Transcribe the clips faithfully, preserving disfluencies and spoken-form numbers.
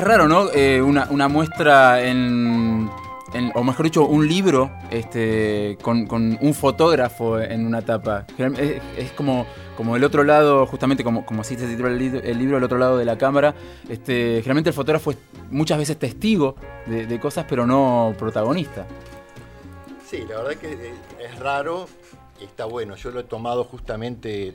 es raro, ¿no? Eh, una, una muestra en, en, o mejor dicho, un libro este, con, con un fotógrafo en una tapa. Es, es como, como el otro lado, justamente como, como así se titula el, li- el libro, el otro lado de la cámara. Este, generalmente el fotógrafo es muchas veces testigo de, de cosas, pero no protagonista. Sí, la verdad que es raro, está bueno. Yo lo he tomado justamente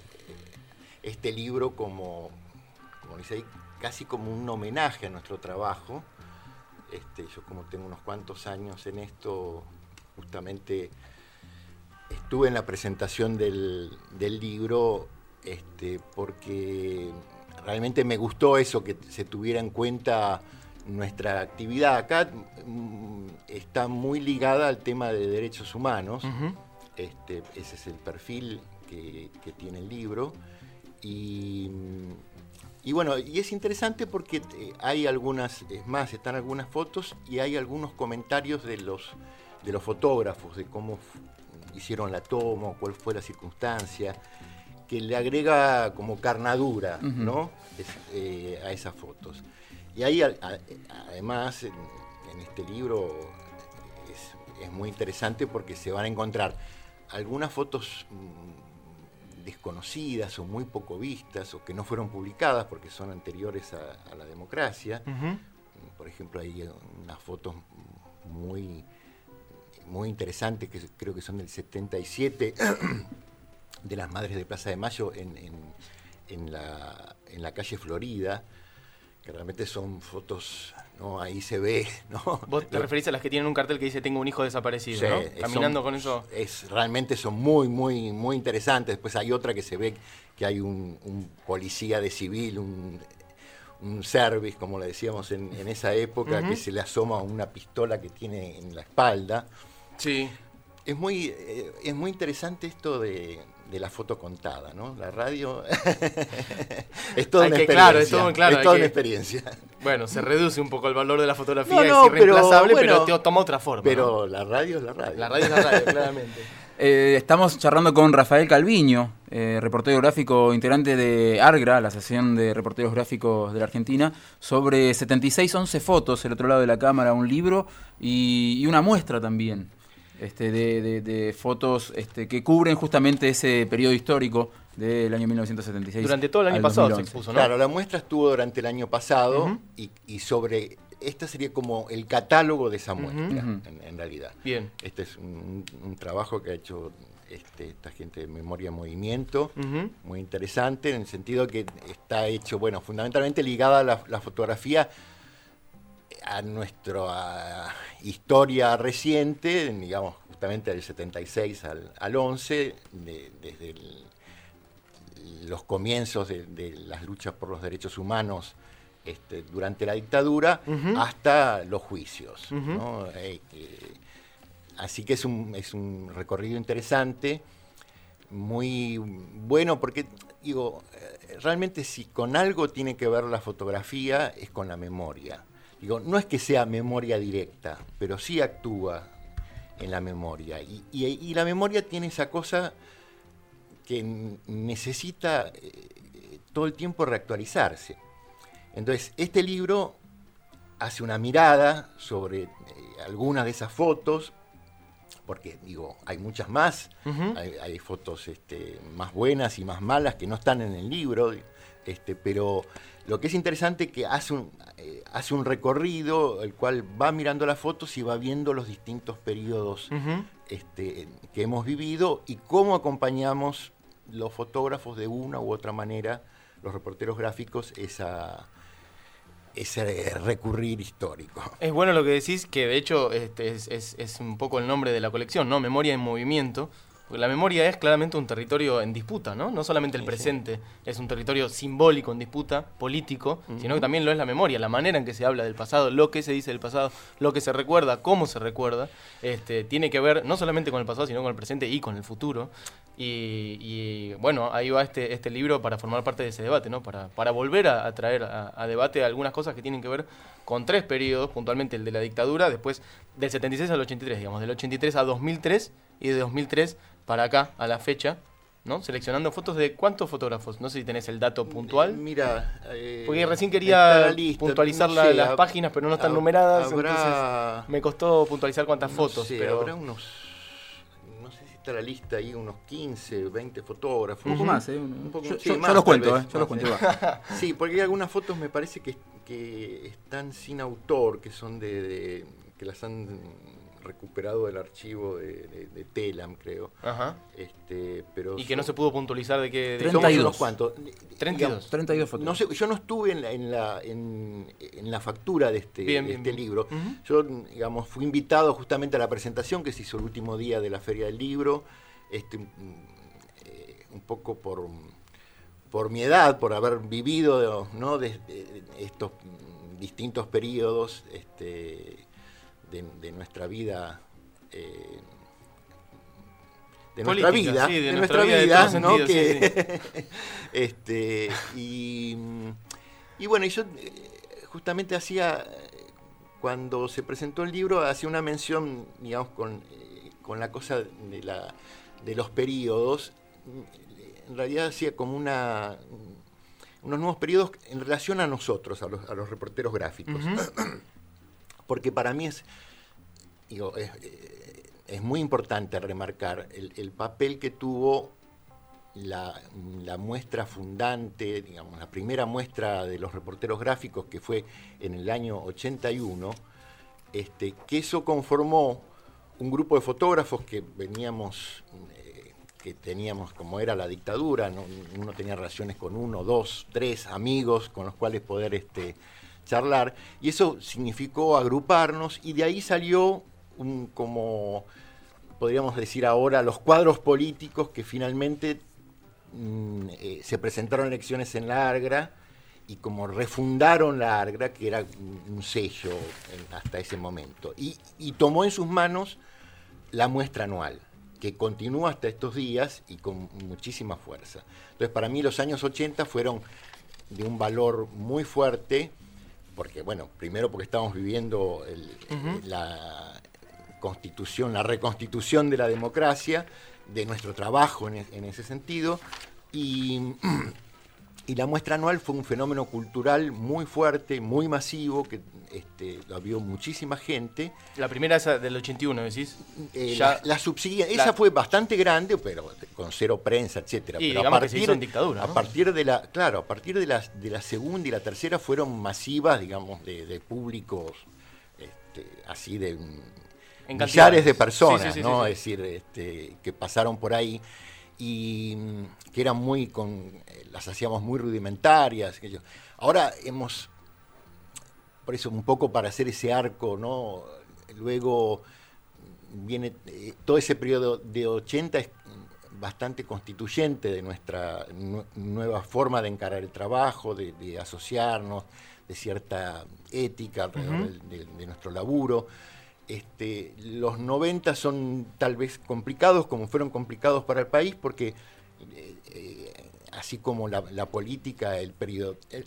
este libro como, como dice ahí, casi como un homenaje a nuestro trabajo. Este, yo como tengo unos cuantos años en esto, justamente estuve en la presentación del, del libro este, porque realmente me gustó eso, que se tuviera en cuenta nuestra actividad. Acá mm, está muy ligada al tema de derechos humanos. Uh-huh. Este, ese es el perfil que, que tiene el libro. Y, y bueno, y es interesante porque hay algunas, es más, están algunas fotos y hay algunos comentarios de los, de los fotógrafos, de cómo f- hicieron la toma, cuál fue la circunstancia, que le agrega como carnadura, uh-huh. ¿no? Es, eh, a esas fotos. Y ahí, a, a, además, en, en este libro es, es muy interesante porque se van a encontrar algunas fotos mmm, desconocidas o muy poco vistas o que no fueron publicadas porque son anteriores a, a la democracia. Uh-huh. Por ejemplo, hay unas fotos muy, muy interesantes que creo que son del setenta y siete de las Madres de Plaza de Mayo en, en, en, la, en la calle Florida, que realmente son fotos, ¿no? Ahí se ve, ¿no? Vos te referís a las que tienen un cartel que dice tengo un hijo desaparecido, sí, ¿no? Caminando son, con eso. Es, realmente son muy, muy, muy interesantes. Después hay otra que se ve que hay un, un policía de civil, un, un service, como le decíamos en, en esa época, uh-huh. que se le asoma una pistola que tiene en la espalda. Sí. Es muy, eh, es muy interesante esto de... de la foto contada, ¿no? La radio es toda hay una que, experiencia. Claro, es, todo, claro, es toda que, una experiencia. Bueno, se reduce un poco el valor de la fotografía, no, no, es irreemplazable, pero, bueno, pero toma otra forma. Pero ¿no? la radio es la radio. La radio es la radio, claramente. Eh, estamos charlando con Rafael Calviño, eh, reportero gráfico integrante de ARGRA, la Asociación de Reporteros Gráficos de la Argentina, sobre setenta y seis once fotos, el otro lado de la cámara, un libro y, y una muestra también. Este, de, de, de fotos este, que cubren justamente ese periodo histórico del año mil novecientos setenta y seis. Durante todo el año pasado se expuso, ¿no? Claro, la muestra estuvo durante el año pasado uh-huh. y, y sobre, esta sería como el catálogo de esa muestra, uh-huh. en, en realidad. Bien. Este es un, un trabajo que ha hecho este, esta gente de Memoria Movimiento, uh-huh. muy interesante, en el sentido que está hecho, bueno, fundamentalmente ligada a la, la fotografía a nuestra historia reciente, digamos, justamente del setenta y seis al, al once, de, desde el, los comienzos de, de las luchas por los derechos humanos este, durante la dictadura, uh-huh. hasta los juicios, uh-huh. ¿no? Eh, eh, así que es un, es un recorrido interesante, muy bueno, porque, digo, realmente si con algo tiene que ver la fotografía es con la memoria. Digo, no es que sea memoria directa, pero sí actúa en la memoria. Y, y, y la memoria tiene esa cosa que necesita eh, todo el tiempo reactualizarse. Entonces, este libro hace una mirada sobre eh, algunas de esas fotos, porque, digo, hay muchas más, uh-huh. hay, hay fotos este, más buenas y más malas que no están en el libro, este, pero... Lo que es interesante es que hace un, eh, hace un recorrido, el cual va mirando las fotos y va viendo los distintos periodos uh-huh. este, que hemos vivido y cómo acompañamos los fotógrafos de una u otra manera, los reporteros gráficos, esa, ese recurrir histórico. Es bueno lo que decís, que de hecho este, es, es, es un poco el nombre de la colección, ¿no? Memoria en movimiento. Porque la memoria es claramente un territorio en disputa, ¿no? No solamente el sí, presente sí. es un territorio simbólico en disputa, político, uh-huh. sino que también lo es la memoria, la manera en que se habla del pasado, lo que se dice del pasado, lo que se recuerda, cómo se recuerda, este, tiene que ver no solamente con el pasado, sino con el presente y con el futuro. Y, y bueno, ahí va este, este libro para formar parte de ese debate, ¿no? Para, para volver a, a traer a, a debate algunas cosas que tienen que ver con tres periodos, puntualmente el de la dictadura, después del setenta y seis al ochenta y tres, digamos, del ochenta y tres a dos mil tres y de dos mil tres para acá, a la fecha, ¿no? Seleccionando fotos de ¿cuántos fotógrafos? No sé si tenés el dato puntual. Eh, mira, eh, porque recién quería lista, puntualizar no la, sé, las hab, páginas, pero no están hab, numeradas, habrá, entonces me costó puntualizar cuántas no fotos. Sé, pero habrá unos, no sé si está la lista ahí, unos quince, veinte fotógrafos. Un poco más, ¿eh? Un poco, yo, sí, yo, más, yo los cuento, vez, ¿eh? Yo los cuento. Igual. Sí, porque hay algunas fotos me parece que, que están sin autor, que son de, de que las han recuperado del archivo de, de, de Telam, creo. Ajá. Este, pero y que no se pudo puntualizar de qué... treinta y dos. Somos unos cuantos. treinta y dos. Digamos, treinta y dos fotos. No sé, yo no estuve en la, en la, en, en la factura de este, bien, de bien, este bien. libro. Uh-huh. Yo, digamos, fui invitado justamente a la presentación que se hizo el último día de la Feria del Libro, este, eh, un poco por, por mi edad, por haber vivido, ¿no?, de, de estos distintos periodos este, de, de nuestra vida. Eh, de Política, nuestra vida, sí, de de, nuestra nuestra vida, vida, de ¿no? todo sentido, Que, sí, sí. este, y, y bueno, y yo justamente hacía, cuando se presentó el libro, hacía una mención, digamos, con, con la cosa de, la, de los periodos. En realidad hacía como una unos nuevos periodos en relación a nosotros, a los, a los reporteros gráficos. Uh-huh. Porque para mí es, digo, es, es muy importante remarcar el, el papel que tuvo la, la muestra fundante, digamos, la primera muestra de los reporteros gráficos, que fue en el año ochenta y uno, este, que eso conformó un grupo de fotógrafos que veníamos, eh, que teníamos, como era la dictadura, ¿no? Uno tenía relaciones con uno, dos, tres amigos con los cuales poder este, charlar, y eso significó agruparnos, y de ahí salió un, como podríamos decir ahora, los cuadros políticos que finalmente mm, eh, se presentaron elecciones en la Argra, y como refundaron la Argra, que era un sello en, hasta ese momento, y, y tomó en sus manos la muestra anual, que continúa hasta estos días y con muchísima fuerza. Entonces, para mí los años ochenta fueron de un valor muy fuerte, porque, bueno, primero porque estábamos viviendo el, uh-huh. la constitución, la reconstitución de la democracia, de nuestro trabajo en, en ese sentido, y... Y la muestra anual fue un fenómeno cultural muy fuerte, muy masivo, que este, lo vio muchísima gente. La primera esa del ochenta y uno, ¿decís? Eh, ya, la, la subsiguiente, la... esa fue bastante grande, pero con cero prensa, etcétera. Y pero digamos a partir, que se hizo en dictadura, ¿no? A partir de la, claro, a partir de la, de la segunda y la tercera fueron masivas, digamos, de, de públicos este, así de en millares de personas, sí, sí, sí, ¿no? Sí, sí. Es decir, este, que pasaron por ahí y que eran muy con las hacíamos muy rudimentarias. Ahora hemos, por eso un poco para hacer ese arco, ¿no? Luego viene eh, todo ese periodo de ochenta es bastante constituyente de nuestra nu- nueva forma de encarar el trabajo, de, de asociarnos, de cierta ética alrededor uh-huh. de, de, de nuestro laburo. Este, los noventa son tal vez complicados, como fueron complicados para el país, porque eh, eh, así como la, la política, el, periodo, el,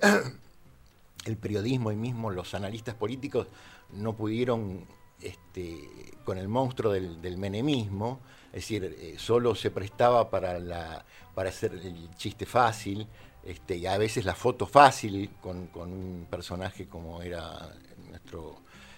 el periodismo y mismo los analistas políticos no pudieron, este, con el monstruo del, del menemismo, es decir, eh, solo se prestaba para, la, para hacer el chiste fácil, este, y a veces la foto fácil con, con un personaje como era nuestro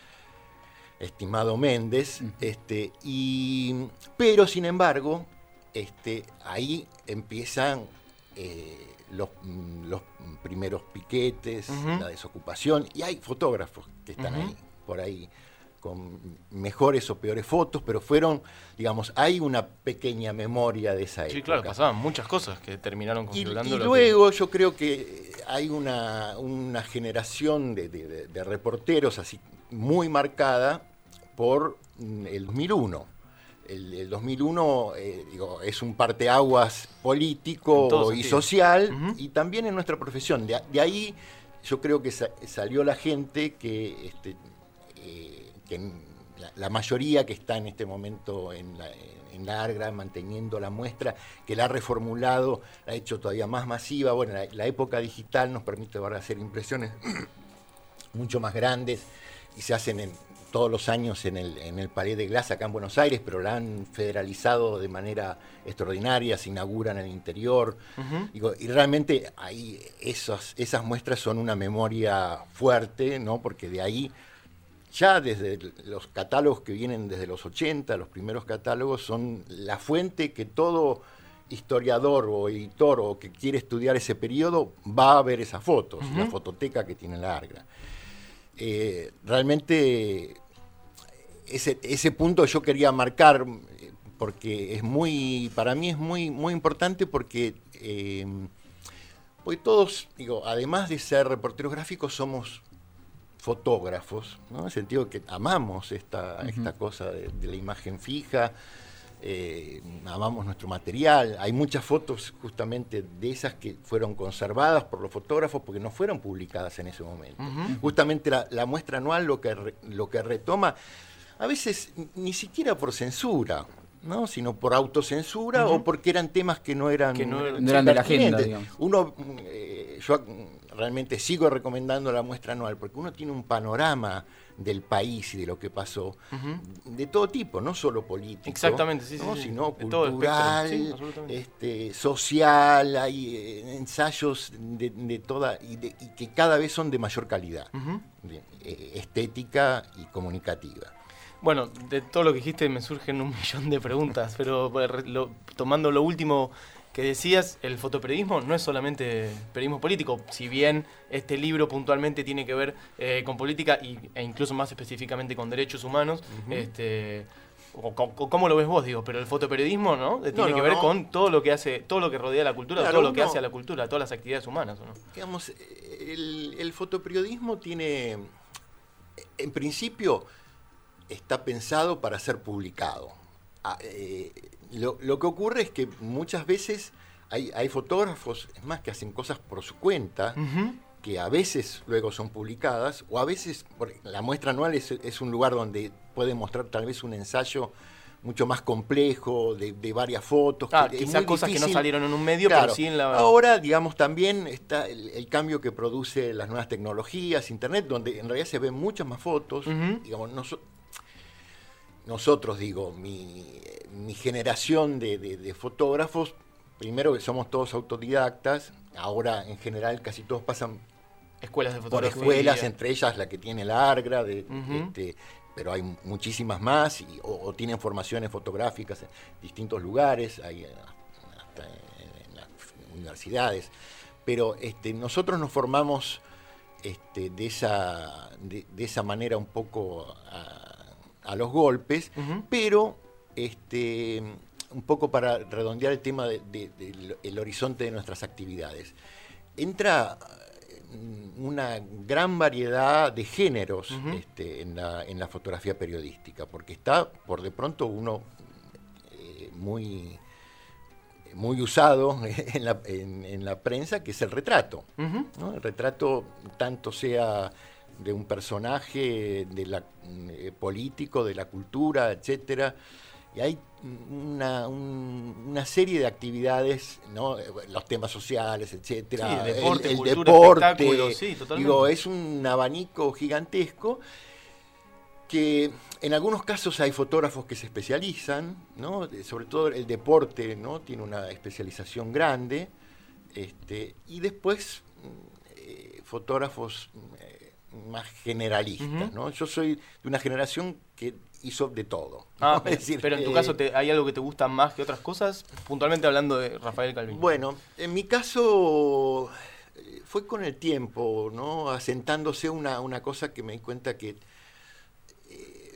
estimado Méndez, uh-huh. este, y, pero sin embargo, este, ahí empiezan eh, los, los primeros piquetes, uh-huh. la desocupación, y hay fotógrafos que están uh-huh. ahí, por ahí, con mejores o peores fotos, pero fueron, digamos, hay una pequeña memoria de esa época. Sí, claro, pasaban muchas cosas que terminaron configurando. Y, y lo luego que... yo creo que hay una, una generación de, de, de reporteros así muy marcada por el dos mil uno. El, el dos mil uno eh, digo, es un parteaguas político y sentido. social, uh-huh. y también en nuestra profesión. De, de ahí yo creo que sa- salió la gente que, este, eh, que la, la mayoría que está en este momento en la, en la Argra manteniendo la muestra, que la ha reformulado, la ha hecho todavía más masiva. Bueno, la, la época digital nos permite ahora hacer impresiones mucho más grandes, y se hacen en, todos los años en el, en el Palais de Glace acá en Buenos Aires, pero la han federalizado de manera extraordinaria, se inauguran en el interior. Uh-huh. Digo, y realmente ahí esas, esas muestras son una memoria fuerte, ¿no? Porque de ahí, ya desde los catálogos que vienen desde los ochenta, los primeros catálogos, son la fuente que todo historiador o editor o que quiere estudiar ese periodo va a ver esas fotos, uh-huh. la fototeca que tiene la Argra. Eh, realmente ese, ese punto yo quería marcar porque es muy, para mí es muy, muy importante porque eh, pues todos, digo, además de ser reporteros gráficos, somos fotógrafos, ¿no? En el sentido que amamos esta, uh-huh. esta cosa de, de la imagen fija, eh, amamos nuestro material. Hay muchas fotos justamente de esas que fueron conservadas por los fotógrafos porque no fueron publicadas en ese momento. Uh-huh. Justamente la, la muestra anual lo que, re, lo que retoma, a veces ni siquiera por censura, ¿no? Sino por autocensura uh-huh. o porque eran temas que no eran, que no, no eran de la agenda, digamos. Uno, eh, yo realmente sigo recomendando la muestra anual porque uno tiene un panorama del país y de lo que pasó uh-huh. de todo tipo, no solo político, exactamente, sí, ¿no? sí, sí. sino de cultural, sí, este, social, hay eh, ensayos de, de toda y, de, y que cada vez son de mayor calidad, uh-huh. de, eh, estética y comunicativa. Bueno, de todo lo que dijiste me surgen un millón de preguntas, pero lo, tomando lo último que decías, el fotoperiodismo no es solamente periodismo político, si bien este libro puntualmente tiene que ver eh, con política y, e incluso más específicamente con derechos humanos, uh-huh. este, o, o, ¿cómo lo ves vos? Digo, pero el fotoperiodismo, ¿no? Tiene no, no, que ver no. con todo lo que hace, todo lo que rodea la cultura, claro, todo lo que no. hace a la cultura, todas las actividades humanas, ¿o no? Digamos, el, el fotoperiodismo tiene, en principio, está pensado para ser publicado. Ah, eh, lo, lo que ocurre es que muchas veces hay, hay fotógrafos, es más, que hacen cosas por su cuenta, uh-huh. que a veces luego son publicadas, o a veces, la muestra anual es, es un lugar donde pueden mostrar tal vez un ensayo mucho más complejo, de, de varias fotos. Ah, que quizás cosas difícil. Que no salieron en un medio, claro, pero sí en la... Ahora, digamos, también está el, el cambio que produce las nuevas tecnologías, Internet, donde en realidad se ven muchas más fotos, uh-huh. digamos, no so, nosotros, digo, mi, mi generación de, de, de fotógrafos, primero que somos todos autodidactas, ahora en general casi todos pasan escuelas de fotografía. Por escuelas, entre ellas la que tiene la Argra, de, uh-huh. este, pero hay muchísimas más, y, o, o tienen formaciones fotográficas en distintos lugares, hay hasta en, en las universidades, pero este, nosotros nos formamos este, de, esa, de, de esa manera un poco... A, a los golpes, uh-huh. pero este, un poco para redondear el tema del de, de, de horizonte de nuestras actividades. Entra una gran variedad de géneros uh-huh. este, en, la, en la fotografía periodística, porque está, por de pronto, uno eh, muy, muy usado en la, en, en la prensa, que es el retrato, uh-huh. ¿no? El retrato, tanto sea de un personaje de la, eh, político, de la cultura, etcétera, y hay una, un, una serie de actividades, ¿no? Los temas sociales, etcétera, sí, el deporte, el, el cultura, deporte, sí, digo, es un abanico gigantesco que en algunos casos hay fotógrafos que se especializan, ¿no? Sobre todo el deporte, ¿no? Tiene una especialización grande, este, y después eh, fotógrafos eh, más generalistas, uh-huh. ¿no? Yo soy de una generación que hizo de todo. Ah, ¿no? pero, es decir, pero en tu eh, caso, te, ¿hay algo que te gusta más que otras cosas? Puntualmente hablando de Rafael Calviño. Bueno, en mi caso fue con el tiempo, ¿no? Asentándose una, una cosa que me di cuenta que, eh,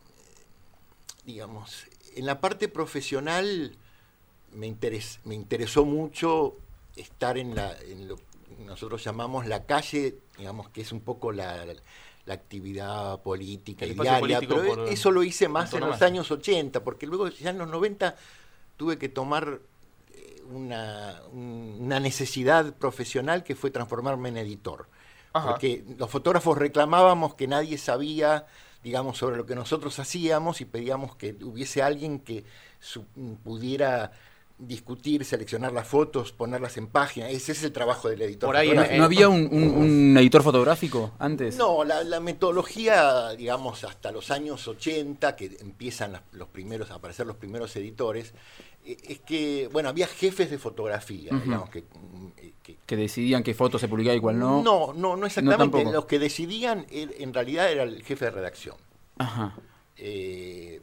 digamos, en la parte profesional me, interes, me interesó mucho estar en, la, en lo nosotros llamamos la calle, digamos que es un poco la, la, la actividad política y diaria, pero por, eso lo hice más en los años ochenta, porque luego ya en los noventa tuve que tomar una, una necesidad profesional que fue transformarme en editor. Ajá. Porque los fotógrafos reclamábamos que nadie sabía, digamos, sobre lo que nosotros hacíamos y pedíamos que hubiese alguien que su, pudiera discutir, seleccionar las fotos, ponerlas en página. Ese es el trabajo del editor. Por ahí, fotográfico. ¿No, no había un, un, un editor fotográfico antes? No, la, la metodología, digamos, hasta los años ochenta, que empiezan las- los primeros a aparecer los primeros editores, eh, es que, bueno, había jefes de fotografía, Ujú. digamos, que, mm, eh, que Que decidían qué foto se publicaba y cuál no. no, no, no exactamente. tampoco. Los que decidían, er- en realidad, era el jefe de redacción. Ajá. Eh,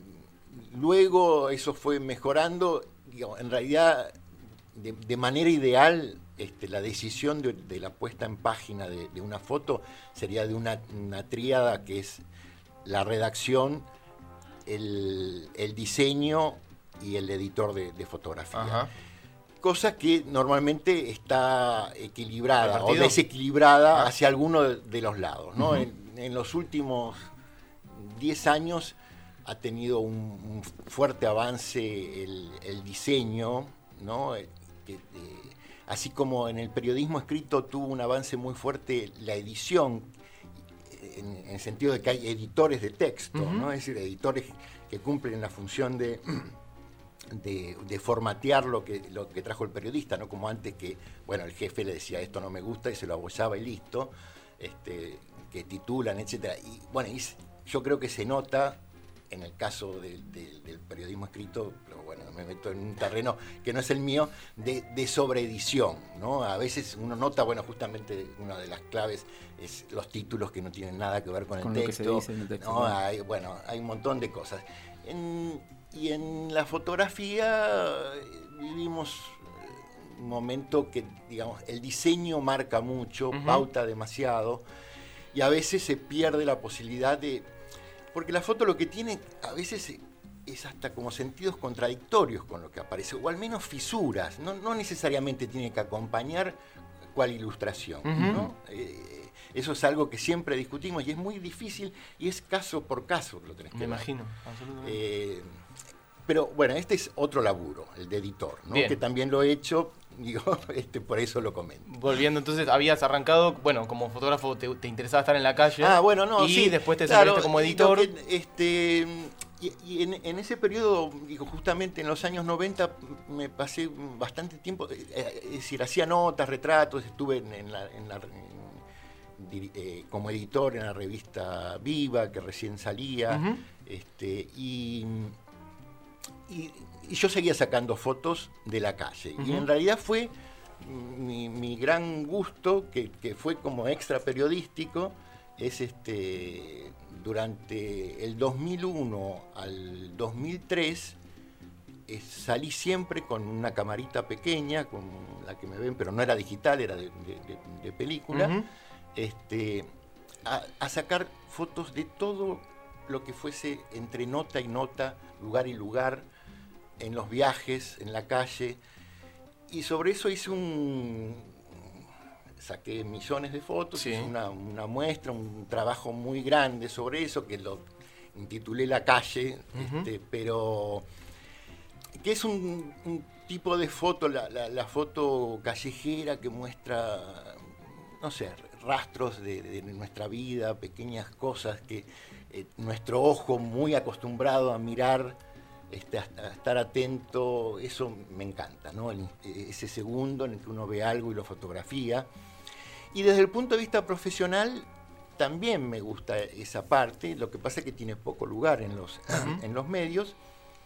luego eso fue mejorando, digamos, en realidad de, de manera ideal este, la decisión de, de la puesta en página de, de una foto sería de una, una tríada que es la redacción, el, el diseño y el editor de, de fotografía. Ajá. Cosa que normalmente está equilibrada o ¿Repartido? desequilibrada Ah. hacia alguno de, de los lados, ¿no? Ujú. en, en los últimos diez años ha tenido un, un fuerte avance el, el diseño, ¿no? Eh, que, eh, así como en el periodismo escrito tuvo un avance muy fuerte la edición, en, en el sentido de que hay editores de texto, Ujú. ¿no? Es decir, editores que cumplen la función de, de, de formatear lo que, lo que trajo el periodista, no como antes que, bueno, el jefe le decía esto no me gusta y se lo abollaba y listo, este, que titulan, etcétera. Y bueno, y yo creo que se nota en el caso de, de, del periodismo escrito, pero bueno, me meto en un terreno que no es el mío, de, de sobreedición, ¿no? A veces uno nota, bueno, justamente una de las claves es los títulos que no tienen nada que ver con, Con el lo que se texto. dice en el texto, ¿no? ¿no? Hay, bueno, hay un montón de cosas. En, y en la fotografía eh, vivimos eh, un momento que, digamos, el diseño marca mucho, Ujú. pauta demasiado, y a veces se pierde la posibilidad de... Porque la foto lo que tiene a veces es hasta como sentidos contradictorios con lo que aparece, o al menos fisuras, no, no necesariamente tiene que acompañar cual ilustración, Ujú. ¿no? Eh, eso es algo que siempre discutimos y es muy difícil y es caso por caso que lo tenés que Me ver. imagino, absolutamente. Eh, pero bueno, este es otro laburo, el de editor, ¿no? Bien. Que también lo he hecho, digo, este, por eso lo comento. Volviendo entonces, habías arrancado, bueno, como fotógrafo te, te interesaba estar en la calle. Ah, bueno, no, y sí. después te claro, desempeñaste como y lo editor. que, este, y y en, en ese periodo, digo, justamente en los años noventa, me pasé bastante tiempo, eh, eh, es decir, hacía notas, retratos, estuve en, en la, en la- en- diri- eh, como editor en la revista Viva, que recién salía, Ujú. este, y, y, y yo seguía sacando fotos de la calle. Ujú. Y en realidad fue mi, mi gran gusto, que, que fue como extra periodístico, es este durante el dos mil uno al dos mil tres eh, salí siempre con una camarita pequeña, con la que me ven, pero no era digital, era de, de- de- de película, Ujú. este, a, a sacar fotos de todo lo que fuese entre nota y nota, lugar y lugar, en los viajes, en la calle, y sobre eso hice un... saqué millones de fotos, Sí. hice una, una muestra, un trabajo muy grande sobre eso, que lo intitulé La Calle, Ujú. este, pero que es un, un tipo de foto, la, la- la foto callejera que muestra, no sé, rastros de, de nuestra vida, pequeñas cosas que eh, nuestro ojo muy acostumbrado a mirar, este, a, a estar atento, eso me encanta, ¿no? El- ese segundo en el que uno ve algo y lo fotografía. Y desde el punto de vista profesional, también me gusta esa parte, lo que pasa es que tiene poco lugar en los, Ujú. en los medios.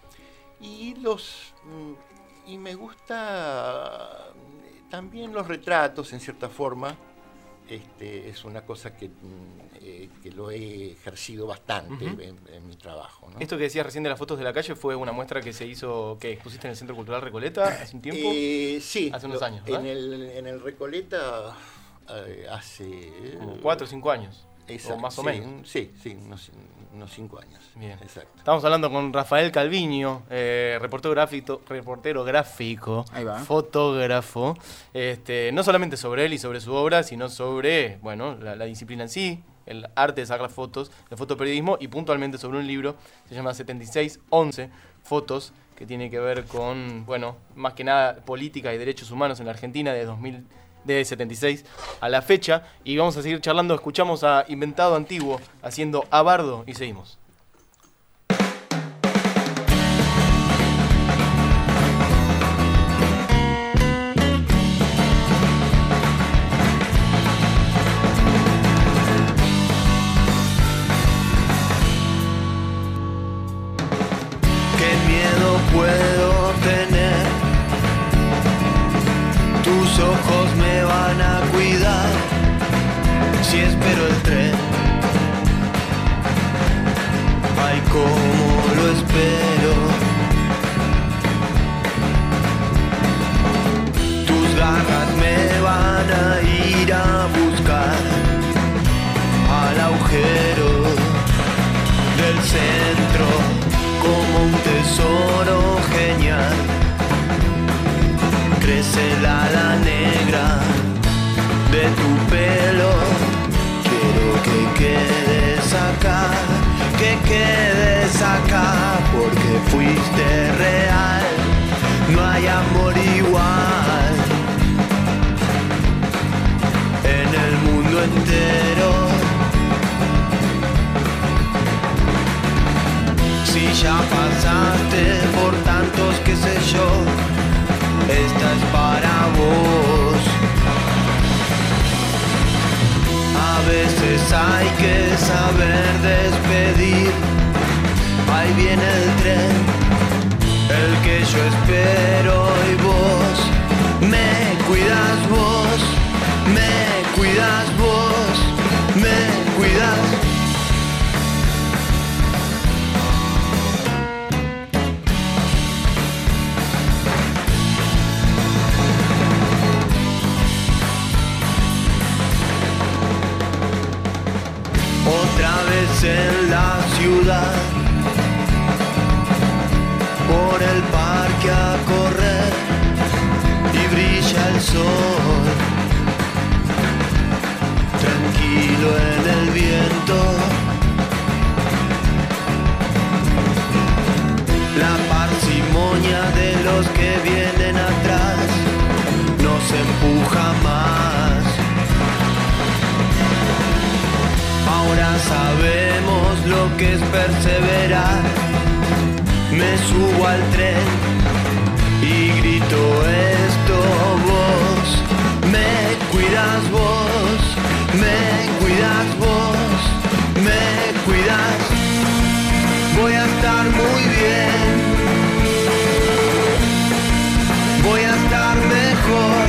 Y los mm, y me gusta mm, también los retratos, en cierta forma. Este, es una cosa que, mm, eh, que lo he ejercido bastante Ujú. en, en mi trabajo, ¿no? Esto que decías recién de las fotos de la calle fue una muestra que se hizo, que expusiste en el Centro Cultural Recoleta hace un tiempo. Eh, sí. Hace unos lo- años, En ¿verdad? el, en el Recoleta eh, hace... Como cuatro o cinco años. Exacto, o más o sí, menos. un- Sí, sí, unos, unos cinco años. Bien. Exacto. Estamos hablando con Rafael Calviño, eh, reportero gráfico, reportero gráfico, Ahí va. fotógrafo, este, no solamente sobre él y sobre su obra, sino sobre, bueno, la, la disciplina en sí, el arte de sacar fotos, el fotoperiodismo, y puntualmente sobre un libro, se llama setenta y seis once, fotos, que tiene que ver con, bueno, más que nada política y derechos humanos en la Argentina de dos mil de setenta y seis a la fecha, y vamos a seguir charlando. Escuchamos a Inventado Antiguo haciendo Abardo y seguimos. puedo tener. Tus ojos me van a cuidar si espero el tren. Ay, cómo lo espero. Tus garras me van a ir a buscar al agujero del centro como un tesoro genial. Crece la ala negra de tu pelo. Quiero que quedes acá, que quedes acá, porque fuiste real. No hay amor igual en el mundo entero. Si ya pasaste por tantos qué sé yo, esta es para vos. A veces hay que saber despedir. Ahí viene el tren, el que yo espero, y vos me cuidas, vos me cuidas, vos me cuidas. Otra vez en la ciudad, por el parque a correr, y brilla el sol, tranquilo en el viento. La parsimonia de los que vienen atrás nos empuja más. Ahora sabemos lo que es perseverar. Me subo al tren y grito esto. Vos me cuidas, vos me cuidas, vos me cuidas. Voy a estar muy bien, voy a estar mejor.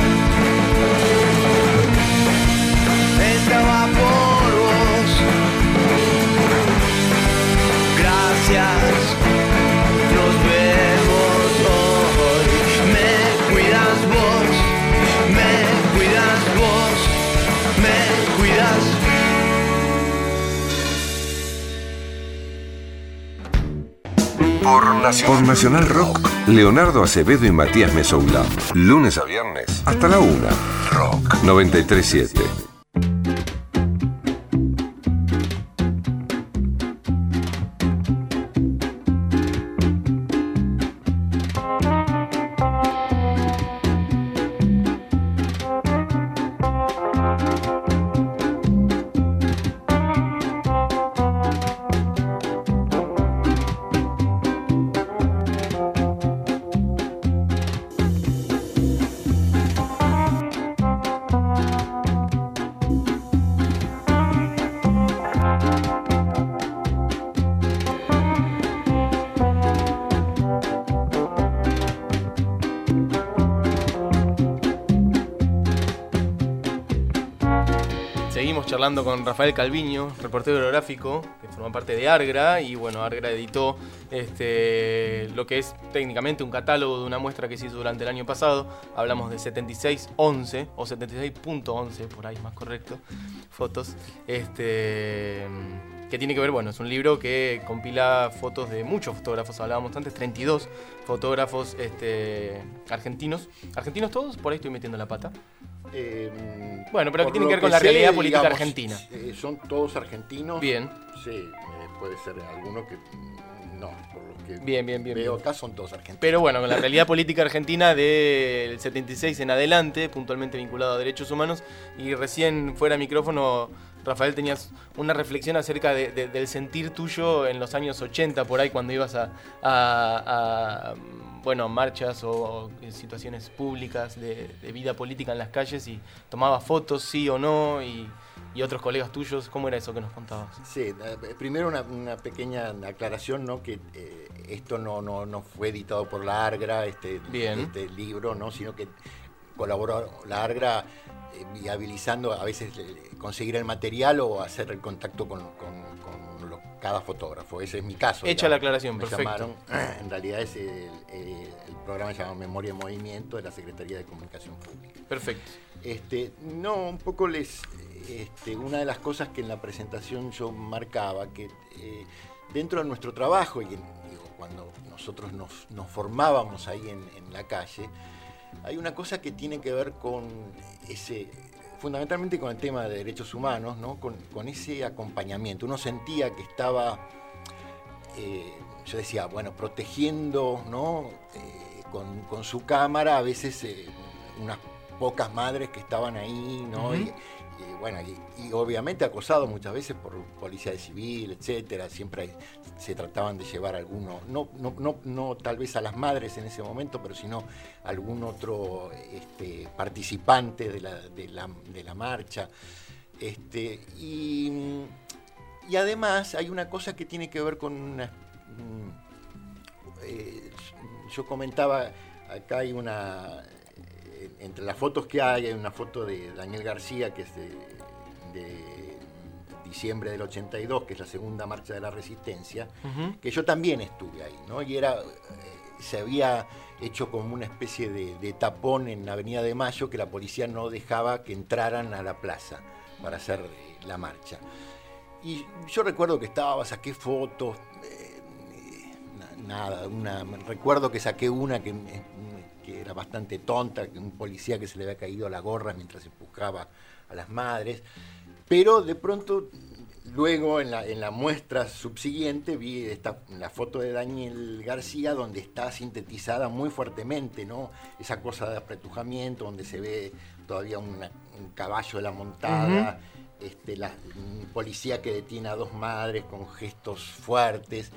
Esta va por vos. Gracias, nos vemos hoy. Me cuidas vos, me cuidas vos, me cuidas. Por Nacional. Por Nacional Rock, Leonardo Acevedo y Matías Mesoula. Lunes a viernes, hasta la una. Rock noventa y tres punto siete. Charlando con Rafael Calviño, reportero gráfico, que forma parte de Argra, y bueno, Argra editó este, lo que es técnicamente un catálogo de una muestra que se hizo durante el año pasado. Hablamos de setenta y seis once, o setenta y seis punto once, por ahí más correcto, fotos, este, que tiene que ver, bueno, es un libro que compila fotos de muchos fotógrafos, hablábamos antes, treinta y dos fotógrafos este, argentinos. ¿Argentinos todos? Por ahí estoy metiendo la pata. Eh, bueno, pero que tiene que ver con la realidad política digamos, argentina. Eh, son todos argentinos. Bien. Sí, eh, puede ser alguno que no, por lo que bien, bien, bien, veo bien. acá son todos argentinos. Pero bueno, con la realidad política argentina del setenta y seis en adelante, puntualmente vinculado a derechos humanos, y recién fuera de micrófono, Rafael, tenías una reflexión acerca de, de, del sentir tuyo en los años ochenta, por ahí, cuando ibas a, a, a bueno, marchas o, o situaciones públicas de, de vida política en las calles, y tomabas fotos, sí o no, y, y otros colegas tuyos. ¿Cómo era eso que nos contabas? Sí, eh, primero una, una pequeña aclaración, ¿no? Que eh, esto no, no, no fue editado por la ARGRA, este, este libro, ¿no? Sino que colaboró la ARGRA eh, viabilizando a veces eh, conseguir el material o hacer el contacto con, con, con lo, cada fotógrafo. Ese es mi caso. Hecha digamos. la aclaración, Me perfecto. Llamaron, en realidad es el, el, el programa llamado Memoria en Movimiento de la Secretaría de Comunicación Pública. Perfecto. Este, no, un poco les... Este, una de las cosas que en la presentación yo marcaba, que eh, dentro de nuestro trabajo, y en, digo, cuando nosotros nos, nos formábamos ahí en, en la calle, hay una cosa que tiene que ver con ese, fundamentalmente con el tema de derechos humanos, ¿no? con, con ese acompañamiento. Uno sentía que estaba, eh, yo decía, bueno, protegiendo, ¿no? eh, con, con su cámara, a veces eh, unas pocas madres que estaban ahí, ¿no? Uh-huh. y, Y, bueno, y, y obviamente acosado muchas veces por policía de civil, etcétera. Siempre hay, se trataban de llevar alguno, no, no, no, no tal vez a las madres en ese momento, pero sino algún otro este, participante de la, de la, de la marcha. Este, y, y además hay una cosa que tiene que ver con una... Eh, yo comentaba, acá hay una... Entre las fotos que hay, hay una foto de Daniel García, que es de, de diciembre del ochenta y dos, que es la segunda marcha de la Resistencia, uh-huh. que yo también estuve ahí, ¿no? Y era, eh, se había hecho como una especie de, de tapón en la Avenida de Mayo, que la policía no dejaba que entraran a la plaza para hacer eh, la marcha. Y yo recuerdo que estaba, saqué fotos, eh, nada, una, recuerdo que saqué una que... Eh, que era bastante tonta, un policía que se le había caído la gorra mientras empujaba a las madres, pero de pronto, luego en la, en la muestra subsiguiente, vi esta, la foto de Daniel García, donde está sintetizada muy fuertemente, ¿no? Esa cosa de apretujamiento, donde se ve todavía una, un caballo de la montada, uh-huh. este, la, un policía que detiene a dos madres con gestos fuertes.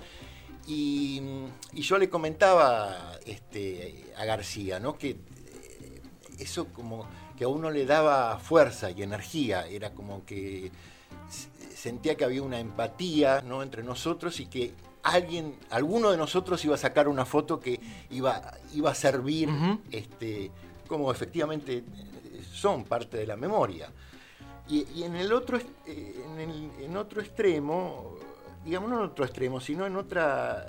Y, y yo le comentaba este, a García, ¿no? que eh, eso como que a uno le daba fuerza y energía, era como que sentía que había una empatía, ¿no? entre nosotros y que alguien, alguno de nosotros iba a sacar una foto que iba, iba a servir, uh-huh. este, como efectivamente son parte de la memoria. Y, y en el otro, en el, en otro extremo, digamos, no en otro extremo, sino en otra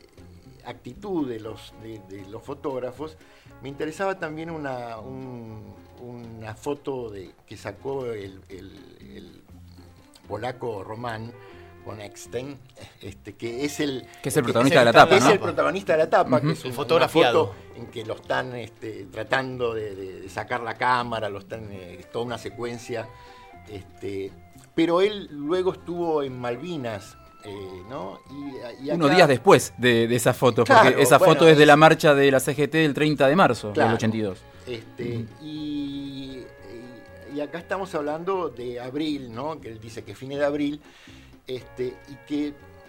actitud de los, de, de los fotógrafos, me interesaba también una, un, una foto de, que sacó el, el, el polaco Roman von Eckstein, este, que es el, que es el protagonista es el, de la tapa, es ¿no? el protagonista de la tapa, uh-huh. que es un, una foto en que lo están este, tratando de, de, de sacar la cámara, lo están, eh, es toda una secuencia, este, pero él luego estuvo en Malvinas. Eh, ¿no? y, y acá... Unos días después de, de esa foto, claro, porque esa bueno, foto es de la marcha de la C G T del treinta de marzo claro, del ochenta y dos. Este, mm. y, y acá estamos hablando de abril, ¿no? Que él dice que fines de abril, este, y que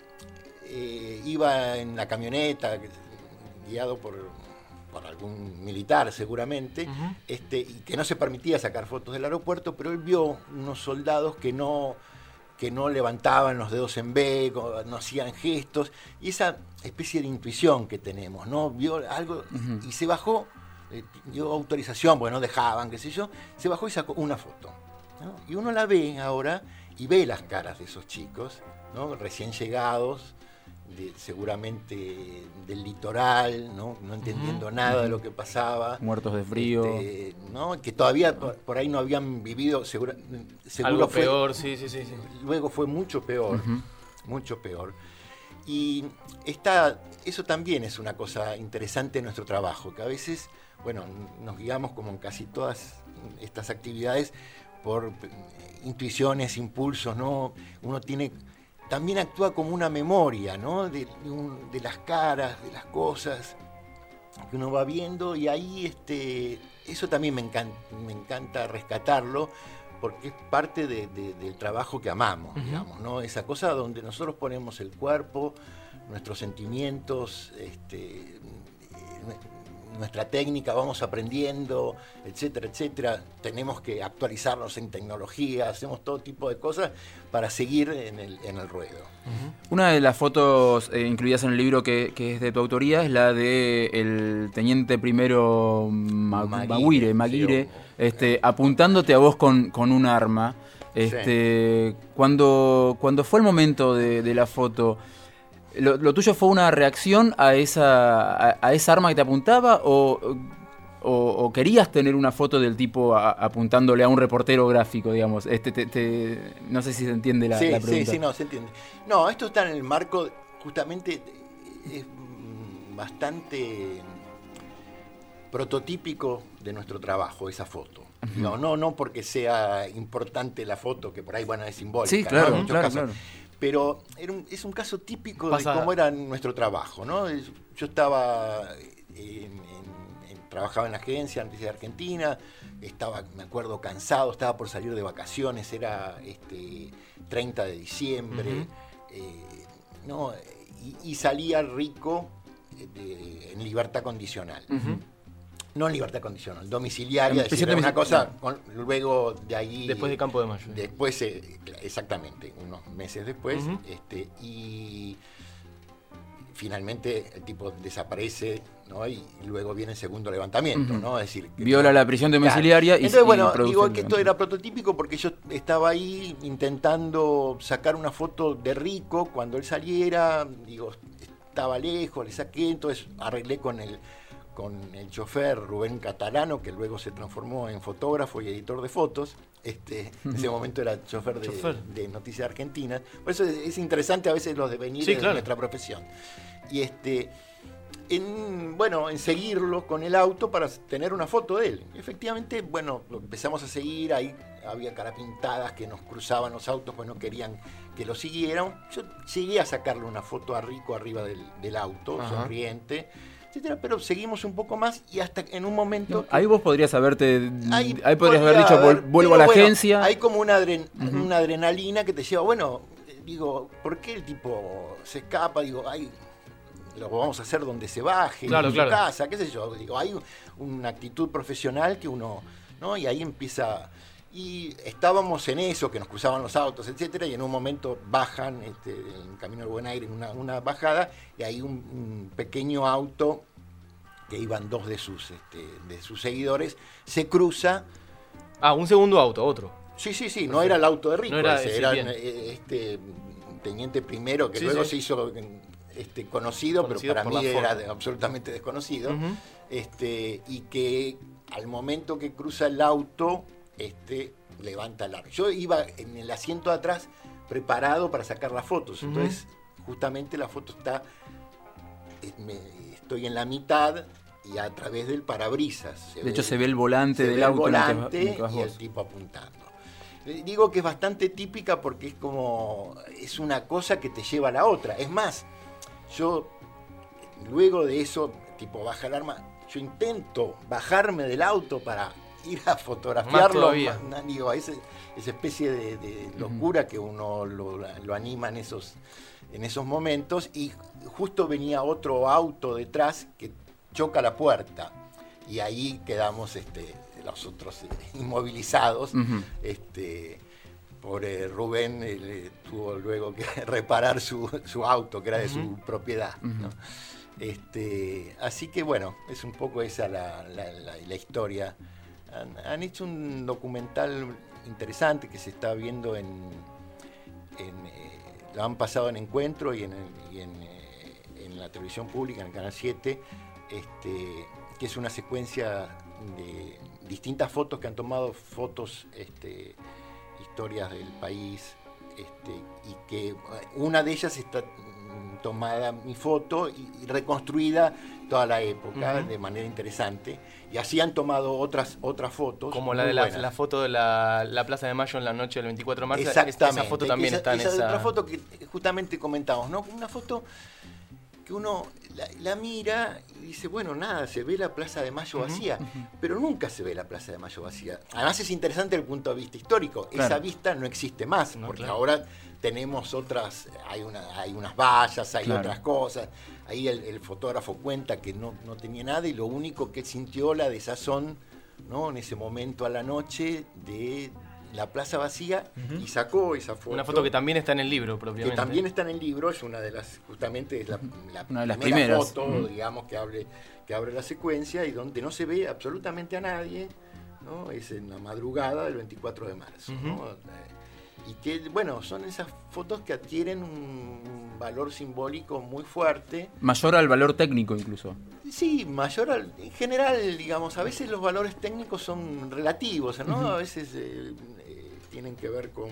eh, iba en la camioneta, guiado por, por algún militar seguramente, uh-huh. este, y que no se permitía sacar fotos del aeropuerto, pero él vio unos soldados que no... que no levantaban los dedos en B, no hacían gestos, y esa especie de intuición que tenemos, ¿no? Vio algo uh-huh. y se bajó, eh, dio autorización, porque no dejaban, qué sé yo, se bajó y sacó una foto, ¿no? Y uno la ve ahora y ve las caras de esos chicos, ¿no? Recién llegados, de, seguramente del litoral, no, no entendiendo uh-huh. nada de lo que pasaba. Muertos de frío. Este, ¿no? Que todavía por, por ahí no habían vivido, seguro, seguro algo fue, peor, sí, sí, sí, sí. Luego fue mucho peor, uh-huh. mucho peor. Y está, eso también es una cosa interesante en nuestro trabajo, que a veces, bueno, nos guiamos como en casi todas estas actividades por intuiciones, impulsos, ¿no? Uno tiene... También actúa como una memoria, ¿no? De, de, un, de las caras, de las cosas que uno va viendo, y ahí este, eso también me encanta, me encanta rescatarlo, porque es parte de, de, del trabajo que amamos, uh-huh. digamos, ¿no? Esa cosa donde nosotros ponemos el cuerpo, nuestros sentimientos, este, nuestra técnica, vamos aprendiendo, etcétera, etcétera. Tenemos que actualizarnos en tecnología, hacemos todo tipo de cosas para seguir en el, en el ruedo. Uh-huh. Una de las fotos eh, incluidas en el libro que, que es de tu autoría es la de el teniente primero Ma- Maguire, Maguire sí, o, este, apuntándote a vos con, con un arma. Este, sí. cuando, cuando fue el momento de, de la foto, ¿lo, lo tuyo fue una reacción a esa, a, a esa arma que te apuntaba o, o, o querías tener una foto del tipo a, apuntándole a un reportero gráfico, digamos? Este, te, te, no sé si se entiende la, sí, la pregunta. Sí, sí, no, se entiende. No, esto está en el marco, justamente, es bastante prototípico de nuestro trabajo, esa foto. Uh-huh. No, no, no porque sea importante la foto, que por ahí, bueno, es simbólica. Sí, claro, ¿no? En claro, casos, claro. Pero era un, es un caso típico Pasa. de cómo era nuestro trabajo, ¿no? Yo estaba, en, en, en, trabajaba en la agencia antes de Argentina, estaba, me acuerdo, cansado, estaba por salir de vacaciones, era este treinta de diciembre, uh-huh. eh, ¿no? Y, y salía rico de, en libertad condicional. Uh-huh. No en libertad condicional, domiciliaria, es decir, una cosa, con, luego de ahí... Después de Campo de Mayo. Después, eh, exactamente, unos meses después, uh-huh. este, y finalmente el tipo desaparece, ¿no? Y luego viene el segundo levantamiento, uh-huh. ¿no? Es decir... Que, viola la prisión domiciliaria claro. y... Entonces, bueno, y digo que esto era prototípico porque yo estaba ahí intentando sacar una foto de Rico cuando él saliera, digo, estaba lejos, le saqué, entonces arreglé con el... con el chofer Rubén Catalano, que luego se transformó en fotógrafo y editor de fotos. Este, en ese momento era chofer de, chofer. de Noticias Argentinas. Por eso es, es interesante a veces los devenires sí, claro. de nuestra profesión. Y este, en, bueno, en seguirlo con el auto para tener una foto de él. Efectivamente, bueno, lo empezamos a seguir, ahí había carapintadas que nos cruzaban los autos, pues no querían que lo siguieran. Yo llegué a sacarle una foto a Rico arriba del, del auto, ajá. sonriente, pero seguimos un poco más y hasta en un momento... No, ahí vos podrías haberte... Ahí, ahí podrías haber dicho, haber, vuelvo a la bueno, agencia. Hay como una, adren, uh-huh. una adrenalina que te lleva, bueno, digo, ¿por qué el tipo se escapa? Digo, ay, lo vamos a hacer donde se baje, claro, en claro. su casa, qué sé yo. Digo, hay una actitud profesional que uno, ¿no? Y ahí empieza... Y estábamos en eso, que nos cruzaban los autos, etcétera, y en un momento bajan, este, en Camino al Buen Aire, en una, una bajada, y hay un, un pequeño auto, que iban dos de sus, este, de sus seguidores, se cruza... Ah, un segundo auto, otro. Sí, sí, sí, no era el auto de Rico, no era, ese, era bien. este teniente primero, que sí, luego sí. se hizo este, conocido, conocido, pero para mí era de, absolutamente desconocido, uh-huh. este, y que al momento que cruza el auto... Este, levanta el arma. Yo iba en el asiento de atrás preparado para sacar las fotos. Uh-huh. Entonces, justamente la foto está, me, estoy en la mitad y a través del parabrisas. Se de ve, hecho, se ve el volante se del ve auto. El volante en el que vas y el tipo apuntando. Digo que es bastante típica porque es como, es una cosa que te lleva a la otra. Es más, yo, luego de eso, tipo baja el arma, yo intento bajarme del auto para ir a fotografiarlo, más digo, esa, esa especie de, de locura uh-huh. que uno lo, lo anima en esos, en esos momentos, y justo venía otro auto detrás que choca la puerta, y ahí quedamos este, los otros eh, inmovilizados. Uh-huh. este, pobre Rubén eh, tuvo luego que reparar su, su auto, que era de uh-huh. su propiedad, uh-huh. ¿no? este, así que bueno, es un poco esa la, la, la, la historia. Han, han hecho un documental interesante que se está viendo en, en eh, lo han pasado en Encuentro y en, y en, eh, en la televisión pública, en el Canal siete, este, que es una secuencia de distintas fotos que han tomado fotos, este, historias del país, este, y que una de ellas está tomada mi foto y, y reconstruida toda la época uh-huh. de manera interesante, y así han tomado otras otras fotos como la de la, la foto de la, la Plaza de Mayo en la noche del veinticuatro de marzo. Exactamente, esa foto también esa, está en esa esa otra foto que justamente comentamos, ¿no? Una foto que uno la, la mira y dice, bueno, nada, se ve la Plaza de Mayo vacía, uh-huh. pero nunca se ve la Plaza de Mayo vacía. Además es interesante desde el punto de vista histórico. Claro. Esa vista no existe más, no, porque claro. ahora tenemos otras, hay, una, hay unas vallas, hay claro. otras cosas. Ahí el, el fotógrafo cuenta que no, no tenía nada y lo único que sintió la desazón, ¿no? En ese momento a la noche de la plaza vacía, uh-huh. y sacó esa foto. Una foto que también está en el libro, propiamente. Que también está en el libro, es una de las, justamente, es la, la una de las primera primeras. foto, uh-huh. digamos, que abre, que abre la secuencia y donde no se ve absolutamente a nadie, ¿no? Es en la madrugada del veinticuatro de marzo, uh-huh. ¿no? Y que, bueno, son esas fotos que adquieren un valor simbólico muy fuerte. Mayor al valor técnico, incluso. Sí, mayor al... En general, digamos, a veces los valores técnicos son relativos, ¿no? Uh-huh. A veces eh, eh, tienen que ver con...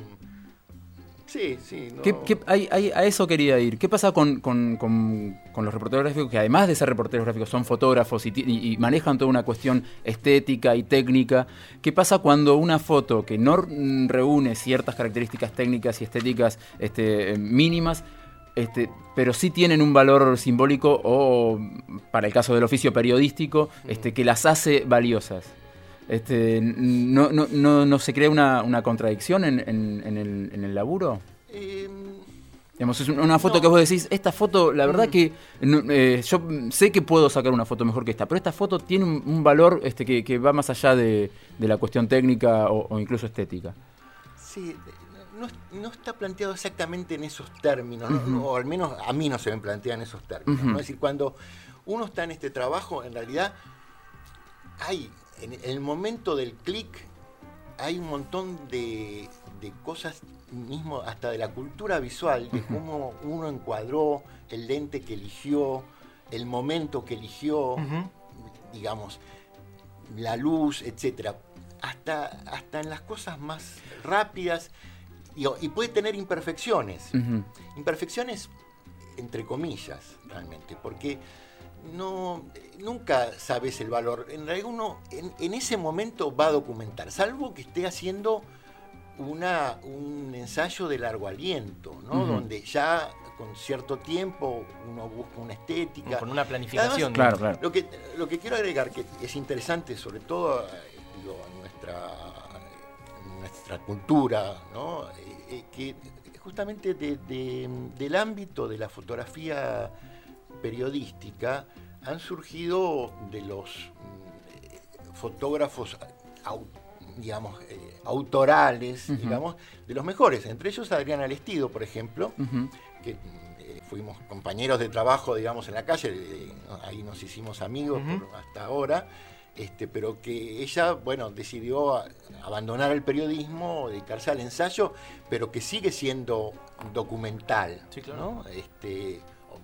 Sí, sí. No... ¿Qué, qué, hay, hay, a eso quería ir. ¿Qué pasa con, con, con, con los reporteros gráficos que además de ser reporteros gráficos son fotógrafos y, y, y manejan toda una cuestión estética y técnica? ¿Qué pasa cuando una foto que no reúne ciertas características técnicas y estéticas este, mínimas, este, pero sí tienen un valor simbólico o, para el caso del oficio periodístico, este, que las hace valiosas? Este, ¿no, no, no, ¿No se crea una, una contradicción en, en, en, el, en el laburo? Eh, Digamos, es una foto no. que vos decís, esta foto, la verdad mm. que eh, yo sé que puedo sacar una foto mejor que esta, pero esta foto tiene un, un valor este, que, que va más allá de, de la cuestión técnica o, o incluso estética. Sí, no, no está planteado exactamente en esos términos, uh-huh. ¿no? O al menos a mí no se me plantea en esos términos, uh-huh. ¿no? Es decir, cuando uno está en este trabajo, en realidad hay... En el momento del clic hay un montón de, de cosas, mismo hasta de la cultura visual, de cómo uno encuadró, el lente que eligió, el momento que eligió, uh-huh. digamos, la luz, etcétera. Hasta, hasta en las cosas más rápidas, y, y puede tener imperfecciones. Uh-huh. Imperfecciones entre comillas, realmente, porque no, nunca sabes el valor. En realidad uno en, en ese momento va a documentar, salvo que esté haciendo una, un ensayo de largo aliento, ¿no? Uh-huh. Donde ya con cierto tiempo uno busca una estética. Con una planificación. Además, claro, claro. Lo que, lo que quiero agregar, que es interesante, sobre todo digo, en, nuestra, en nuestra cultura, ¿no? Eh, que justamente de, de, del ámbito de la fotografía periodística han surgido de los eh, fotógrafos au, digamos eh, autorales, uh-huh. digamos, de los mejores, entre ellos Adrián Alestido, por ejemplo, uh-huh. que eh, fuimos compañeros de trabajo, digamos, en la calle, eh, ahí nos hicimos amigos uh-huh. por, hasta ahora, este, pero que ella, bueno, decidió a, abandonar el periodismo, dedicarse al ensayo, pero que sigue siendo documental, sí, claro. ¿no? Este,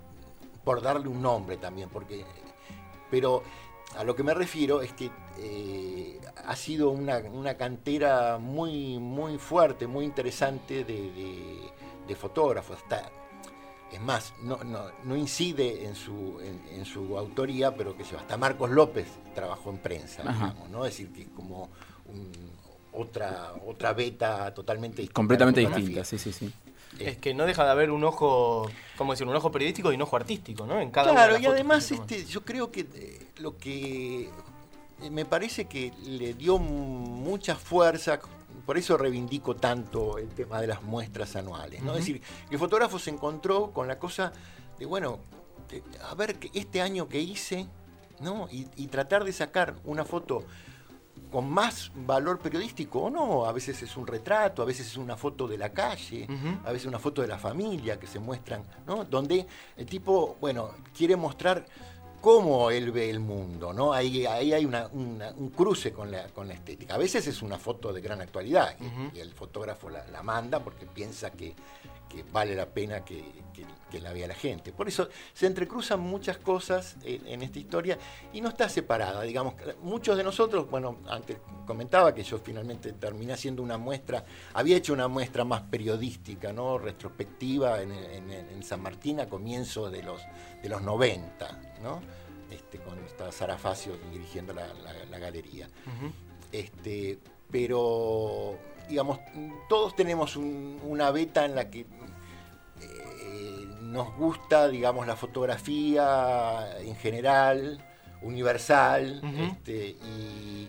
por darle un nombre también, porque, pero a lo que me refiero es que eh, ha sido una, una cantera muy, muy fuerte, muy interesante de, de, de fotógrafos. Hasta, es más, no, no, no incide en su, en, en su autoría, pero que hasta Marcos López trabajó en prensa, digamos, ¿no? Es decir, que como un, otra, otra beta totalmente distinta. Completamente distinta, sí, sí, sí. Es que no deja de haber un ojo, ¿cómo decir? Un ojo periodístico y un ojo artístico, ¿no? En cada claro, una de las y además fotos que este, yo creo que eh, lo que eh, me parece que le dio mucha fuerza, por eso reivindico tanto el tema de las muestras anuales, ¿no? Uh-huh. Es decir, el fotógrafo se encontró con la cosa de, bueno, de, a ver este año que hice, ¿no? Y, y tratar de sacar una foto con más valor periodístico o no, a veces es un retrato, a veces es una foto de la calle, uh-huh. a veces una foto de la familia que se muestran, ¿no? Donde el tipo, bueno, quiere mostrar cómo él ve el mundo, ¿no? Ahí, ahí hay una, una, un cruce con la, con la estética. A veces es una foto de gran actualidad uh-huh. y, y el fotógrafo la, la manda porque piensa que, que vale la pena que, que, que la vea la gente. Por eso se entrecruzan muchas cosas en, en esta historia y no está separada. Digamos, muchos de nosotros, bueno, antes comentaba que yo finalmente terminé haciendo una muestra, había hecho una muestra más periodística, ¿no? Retrospectiva en, en, en San Martín a comienzos de los, de los noventa, ¿no? Este, con esta Sara Facio dirigiendo la, la, la galería. Uh-huh. Este, pero, digamos, todos tenemos un, una beta en la que eh, nos gusta, digamos, la fotografía en general, universal, uh-huh. este, y,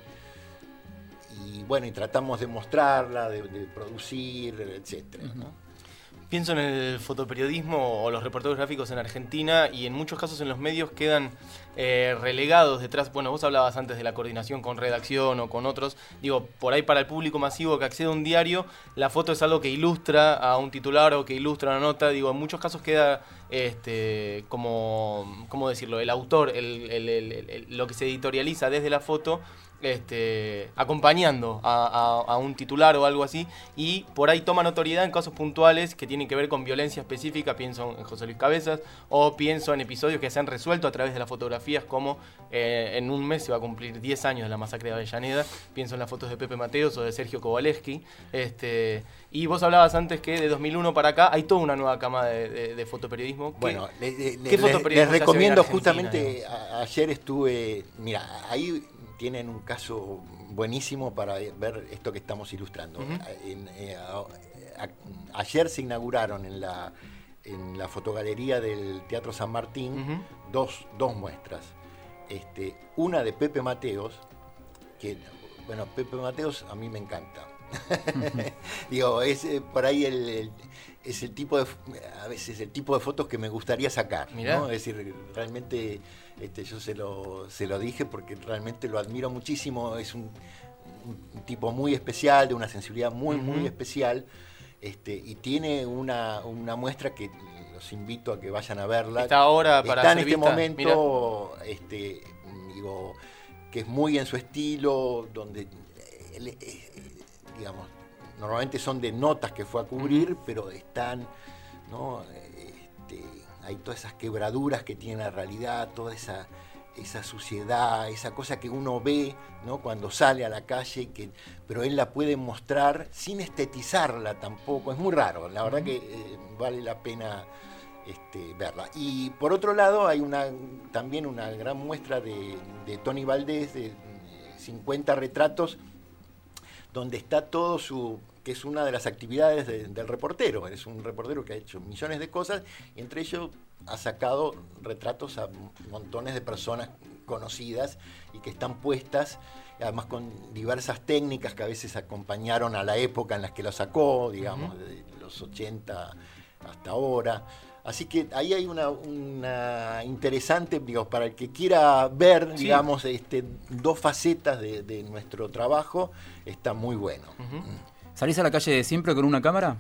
y bueno, y tratamos de mostrarla, de, de producir, etcétera, uh-huh. ¿no? Pienso en el fotoperiodismo o los reporteros gráficos en Argentina y en muchos casos en los medios quedan eh, relegados detrás. Bueno, vos hablabas antes de la coordinación con redacción o con otros. Digo, por ahí para el público masivo que accede a un diario, la foto es algo que ilustra a un titular o que ilustra una nota. Digo, en muchos casos queda este, como, ¿cómo decirlo? El autor, el, el, el, el, lo que se editorializa desde la foto, Este, acompañando a, a, a un titular o algo así, y por ahí toma notoriedad en casos puntuales que tienen que ver con violencia específica. Pienso en José Luis Cabezas, o pienso en episodios que se han resuelto a través de las fotografías, como eh, en un mes se va a cumplir diez años de la masacre de Avellaneda. Pienso en las fotos de Pepe Mateos o de Sergio Kowaleski. Este, y vos hablabas antes que de dos mil uno para acá hay toda una nueva cama de, de, de fotoperiodismo. Bueno, ¿Qué, le, le, ¿qué le, fotoperiodismo les recomiendo Argentina, justamente, a, ayer estuve, mira, ahí tienen un caso buenísimo para ver esto que estamos ilustrando. Uh-huh. en, eh, a, a, ayer se inauguraron en la, en la fotogalería del Teatro San Martín uh-huh. dos, dos muestras. Este, una de Pepe Mateos, que, bueno, Pepe Mateos a mí me encanta. Uh-huh. Digo, es eh, por ahí el, el, es el tipo de, a veces el tipo de fotos que me gustaría sacar, ¿no? Es decir, realmente este, yo se lo, se lo dije porque realmente lo admiro muchísimo. Es un, un tipo muy especial, de una sensibilidad muy, uh-huh. muy especial, este, y tiene una, una muestra que los invito a que vayan a verla. Está ahora para Está en este vista. momento, este, digo, que es muy en su estilo, donde él, digamos, normalmente son de notas que fue a cubrir, uh-huh. pero están, ¿no? Este, hay todas esas quebraduras que tiene la realidad, toda esa, esa suciedad, esa cosa que uno ve, ¿no? Cuando sale a la calle, que, pero él la puede mostrar sin estetizarla tampoco. Es muy raro, la verdad uh-huh. que eh, vale la pena este, verla. Y por otro lado hay una, también una gran muestra de, de Tony Valdés, de cincuenta retratos, donde está todo su, que es una de las actividades de, del reportero. Es un reportero que ha hecho millones de cosas, y entre ellos ha sacado retratos a montones de personas conocidas y que están puestas, además con diversas técnicas que a veces acompañaron a la época en la que lo sacó, digamos, uh-huh. de los ochenta hasta ahora. Así que ahí hay una, una interesante, digo, para el que quiera ver, sí. digamos, este, dos facetas de, de nuestro trabajo, está muy bueno. Uh-huh. ¿Salís a la calle siempre con una cámara?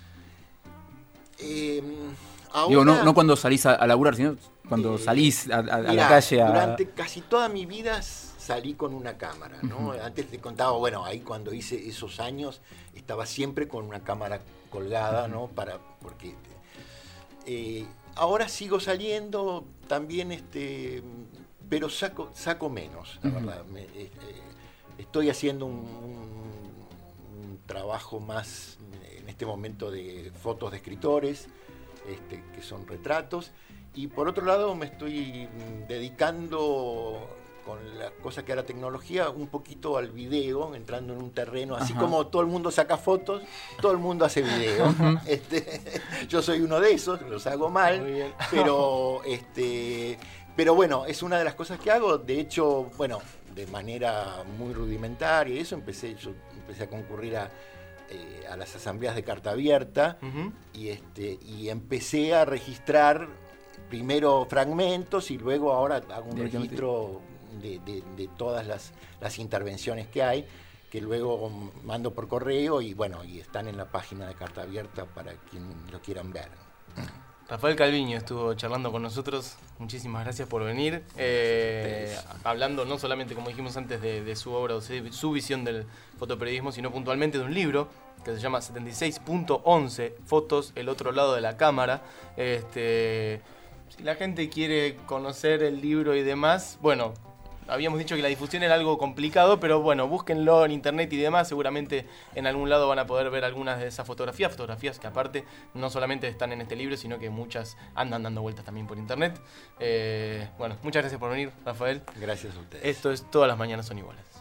Eh, ahora, digo, no, no cuando salís a, a laburar, sino cuando eh, salís a, a, a mirá, la calle a... Durante casi toda mi vida salí con una cámara, ¿no? Uh-huh. Antes te contaba, bueno, ahí cuando hice esos años, estaba siempre con una cámara colgada, uh-huh. ¿no? Para, porque... Eh, ahora sigo saliendo también, este, pero saco, saco menos, la uh-huh. verdad. Me, eh, estoy haciendo un, un, un trabajo más en este momento de fotos de escritores, este, que son retratos, y por otro lado me estoy dedicando, con la cosa que era la tecnología, un poquito al video, entrando en un terreno, así Ajá. como todo el mundo saca fotos, todo el mundo hace video. este, yo soy uno de esos, los hago mal, pero este, pero bueno, es una de las cosas que hago. De hecho, bueno, de manera muy rudimentaria, y eso empecé, yo empecé a concurrir a, eh, a las asambleas de carta abierta, uh-huh. y este, y empecé a registrar primero fragmentos y luego ahora hago un registro De, de, de todas las, las intervenciones que hay, que luego mando por correo y bueno, y están en la página de Carta Abierta para quien lo quieran ver. Rafael Calviño estuvo charlando con nosotros, muchísimas gracias por venir, eh, hablando no solamente, como dijimos antes, de, de su obra o de su visión del fotoperiodismo, sino puntualmente de un libro que se llama setenta y seis punto once, Fotos, el otro lado de la cámara. Este, si la gente quiere conocer el libro y demás, bueno... Habíamos dicho que la difusión era algo complicado, pero bueno, búsquenlo en internet y demás. Seguramente en algún lado van a poder ver algunas de esas fotografías. Fotografías que aparte no solamente están en este libro, sino que muchas andan dando vueltas también por internet. Eh, bueno, muchas gracias por venir, Rafael. Gracias a ustedes. Esto es Todas las Mañanas Son Iguales.